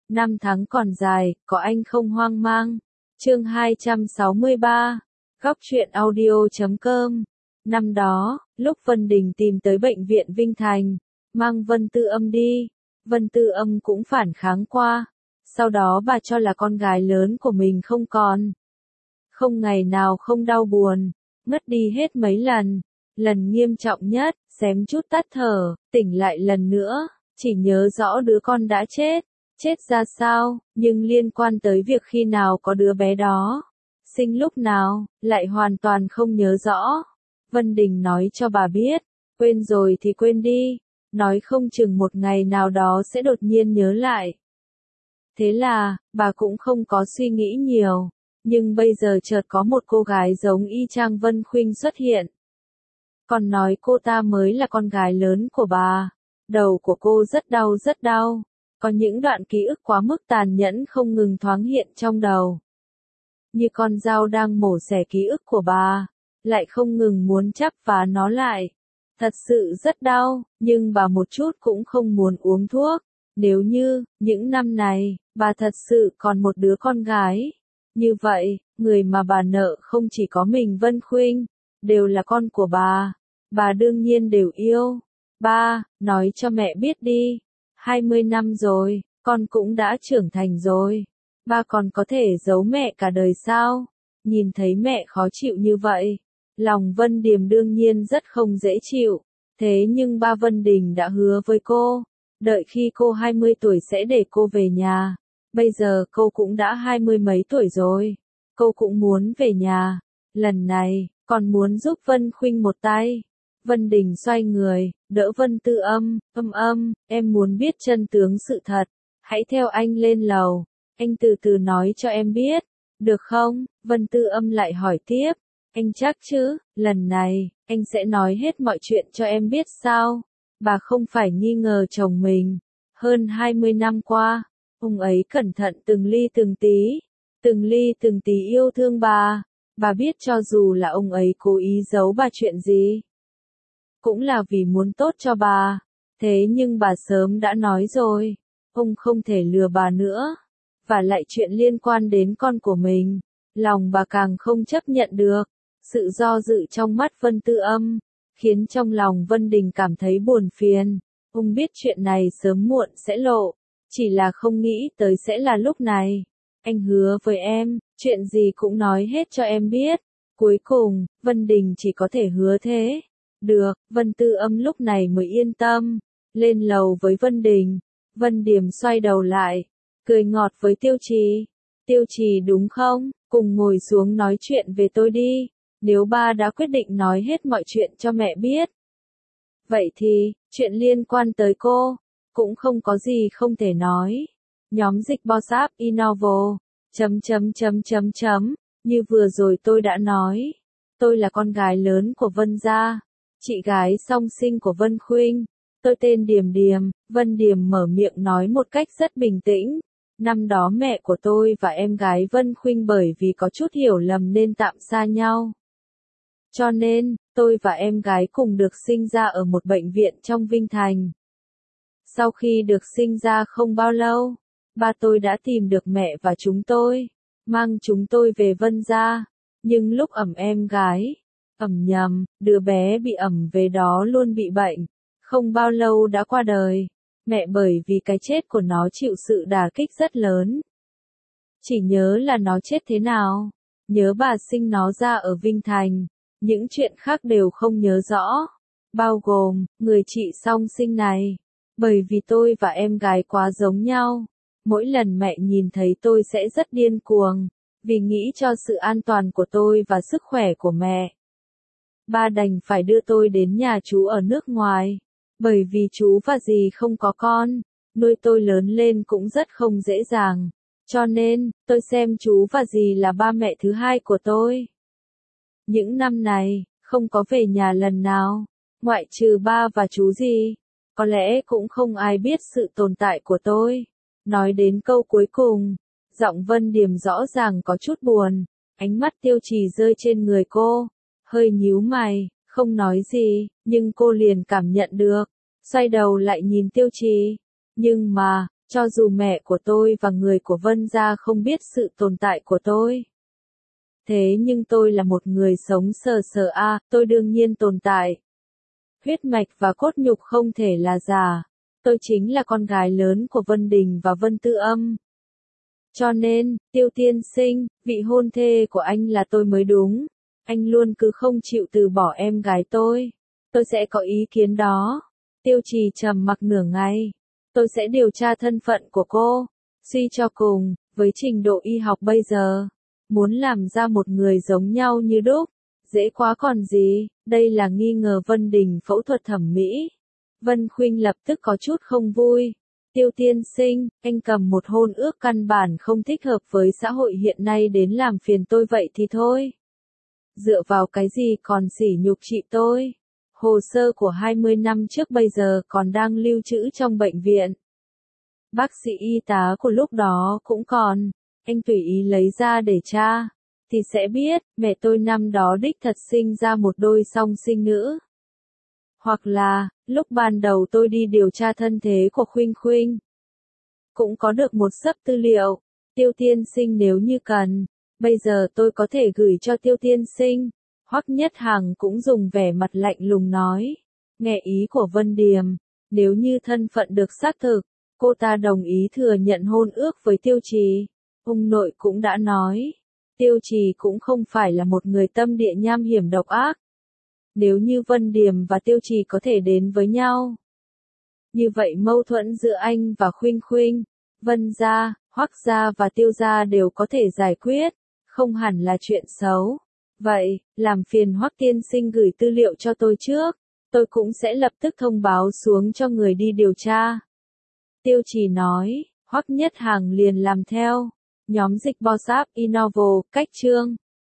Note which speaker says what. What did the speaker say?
Speaker 1: Năm tháng còn dài, có anh không hoang mang. Chương 263, Góc truyện audio.com. Năm đó, lúc Vân Đình tìm tới bệnh viện Vinh Thành, mang Vân Tư Âm đi, Vân Tư Âm cũng phản kháng qua. Sau đó bà cho là con gái lớn của mình không còn. Không ngày nào không đau buồn, ngất đi hết mấy lần. Lần nghiêm trọng nhất, xém chút tắt thở, tỉnh lại lần nữa, chỉ nhớ rõ đứa con đã chết. Chết ra sao, nhưng liên quan tới việc khi nào có đứa bé đó, sinh lúc nào, lại hoàn toàn không nhớ rõ. Vân Đình nói cho bà biết, quên rồi thì quên đi, nói không chừng một ngày nào đó sẽ đột nhiên nhớ lại. Thế là, bà cũng không có suy nghĩ nhiều, nhưng bây giờ chợt có một cô gái giống y chang Vân Khuynh xuất hiện. Còn nói cô ta mới là con gái lớn của bà, đầu của cô rất đau rất đau. Có những đoạn ký ức quá mức tàn nhẫn không ngừng thoáng hiện trong đầu. Như con dao đang mổ xẻ ký ức của bà, lại không ngừng muốn chắp phá nó lại. Thật sự rất đau, nhưng bà một chút cũng không muốn uống thuốc. Nếu như, những năm này, bà thật sự còn một đứa con gái. Như vậy, người mà bà nợ không chỉ có mình Vân Khuynh, đều là con của bà đương nhiên đều yêu. Ba, nói cho mẹ biết đi. 20 năm rồi, con cũng đã trưởng thành rồi. Ba còn có thể giấu mẹ cả đời sao? Nhìn thấy mẹ khó chịu như vậy, lòng Vân Điềm đương nhiên rất không dễ chịu. Thế nhưng ba Vân Đình đã hứa với cô, đợi khi cô 20 tuổi sẽ để cô về nhà. Bây giờ cô cũng đã 20 mấy tuổi rồi, cô cũng muốn về nhà. Lần này, còn muốn giúp Vân Khuynh một tay. Vân Đình xoay người, đỡ Vân Tư Âm, em muốn biết chân tướng sự thật, hãy theo anh lên lầu, anh từ từ nói cho em biết, được không? Vân Tư Âm lại hỏi tiếp, anh chắc chứ, lần này, anh sẽ nói hết mọi chuyện cho em biết sao? Bà không phải nghi ngờ chồng mình, hơn 20 năm qua, ông ấy cẩn thận từng ly từng tí yêu thương bà biết cho dù là ông ấy cố ý giấu bà chuyện gì, cũng là vì muốn tốt cho bà. Thế nhưng bà sớm đã nói rồi, ông không thể lừa bà nữa. Và lại chuyện liên quan đến con của mình, lòng bà càng không chấp nhận được. Sự do dự trong mắt Vân Tư Âm, khiến trong lòng Vân Đình cảm thấy buồn phiền. Ông biết chuyện này sớm muộn sẽ lộ, chỉ là không nghĩ tới sẽ là lúc này. Anh hứa với em, chuyện gì cũng nói hết cho em biết. Cuối cùng, Vân Đình chỉ có thể hứa thế. Được, Vân Tư Âm lúc này mới yên tâm, lên lầu với Vân Đình. Vân Điềm xoay đầu lại, cười ngọt với Tiêu Trì. Tiêu Trì đúng không, cùng ngồi xuống nói chuyện về tôi đi, nếu ba đã quyết định nói hết mọi chuyện cho mẹ biết. Vậy thì, chuyện liên quan tới cô, cũng không có gì không thể nói. Nhóm dịch Boss App Innovo, như vừa rồi tôi đã nói, tôi là con gái lớn của Vân gia. Chị gái song sinh của Vân Khuynh, tôi tên Điềm Điềm. Vân Điềm mở miệng nói một cách rất bình tĩnh. Năm đó mẹ của tôi và em gái Vân Khuynh bởi vì có chút hiểu lầm nên tạm xa nhau. Cho nên, tôi và em gái cùng được sinh ra ở một bệnh viện trong Vinh Thành. Sau khi được sinh ra không bao lâu, ba tôi đã tìm được mẹ và chúng tôi, mang chúng tôi về Vân gia. Nhưng lúc em gái nhầm, đứa bé bị về đó luôn bị bệnh, không bao lâu đã qua đời. Mẹ bởi vì cái chết của nó chịu sự đả kích rất lớn. Chỉ nhớ là nó chết thế nào, nhớ bà sinh nó ra ở Vinh Thành, những chuyện khác đều không nhớ rõ, bao gồm, người chị song sinh này. Bởi vì tôi và em gái quá giống nhau, mỗi lần mẹ nhìn thấy tôi sẽ rất điên cuồng, vì nghĩ cho sự an toàn của tôi và sức khỏe của mẹ. Ba đành phải đưa tôi đến nhà chú ở nước ngoài, bởi vì chú và dì không có con, nuôi tôi lớn lên cũng rất không dễ dàng, cho nên, tôi xem chú và dì là ba mẹ thứ hai của tôi. Những năm này, không có về nhà lần nào, ngoại trừ ba và chú dì, có lẽ cũng không ai biết sự tồn tại của tôi. Nói đến câu cuối cùng, giọng Vân Điềm rõ ràng có chút buồn, ánh mắt Tiêu Trì rơi trên người cô. Hơi nhíu mày, không nói gì, nhưng cô liền cảm nhận được, xoay đầu lại nhìn Tiêu Trì. Nhưng mà, Cho dù mẹ của tôi và người của Vân gia không biết sự tồn tại của tôi. Thế nhưng tôi là một người sống sờ sờ tôi đương nhiên tồn tại. Huyết mạch và cốt nhục không thể là giả. Tôi chính là con gái lớn của Vân Đình và Vân Tư Âm. Cho nên, Tiêu tiên sinh, vị hôn thê của anh là tôi mới đúng. Anh luôn cứ không chịu từ bỏ em gái tôi. Tôi sẽ có ý kiến đó. Tiêu Trì trầm mặc nửa ngày. Tôi sẽ điều tra thân phận của cô. Suy cho cùng, với trình độ y học bây giờ, muốn làm ra một người giống nhau như đúc, dễ quá còn gì, đây là nghi ngờ Vân Đình phẫu thuật thẩm mỹ. Vân Khuynh lập tức có chút không vui. Tiêu tiên sinh, anh cầm một hôn ước căn bản không thích hợp với xã hội hiện nay đến làm phiền tôi vậy thì thôi. Dựa vào cái gì còn sỉ nhục chị tôi? Hồ sơ của 20 năm trước bây giờ còn đang lưu trữ trong bệnh viện. Bác sĩ y tá của lúc đó cũng còn, anh tùy ý lấy ra để tra, thì sẽ biết, mẹ tôi năm đó đích thật sinh ra một đôi song sinh nữ. Hoặc là, lúc ban đầu tôi đi điều tra thân thế của Khuynh Khuynh, cũng có được một xấp tư liệu. Tiêu tiên sinh nếu như cần, bây giờ tôi có thể gửi cho Tiêu tiên sinh. Hoắc Nhất Hằng cũng dùng vẻ mặt lạnh lùng nói. Nghe ý của Vân Điềm, nếu như thân phận được xác thực, cô ta đồng ý thừa nhận hôn ước với Tiêu Trì. Ông nội cũng đã nói, Tiêu Trì cũng không phải là một người tâm địa nham hiểm độc ác. Nếu như Vân Điềm và Tiêu Trì có thể đến với nhau, như vậy mâu thuẫn giữa anh và Khuynh Khuynh, Vân gia, Hoắc gia và Tiêu gia đều có thể giải quyết, không hẳn là chuyện xấu. Vậy, làm phiền Hoắc tiên sinh gửi tư liệu cho tôi trước, tôi cũng sẽ lập tức thông báo xuống cho người đi điều tra. Tiêu Trì nói, Hoắc Nhất Hằng liền làm theo. Nhóm dịch Bossap Innovo, cách chương